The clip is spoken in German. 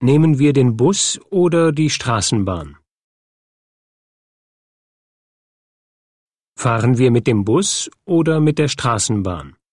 Nehmen wir den Bus oder die Straßenbahn? Fahren wir mit dem Bus oder mit der Straßenbahn?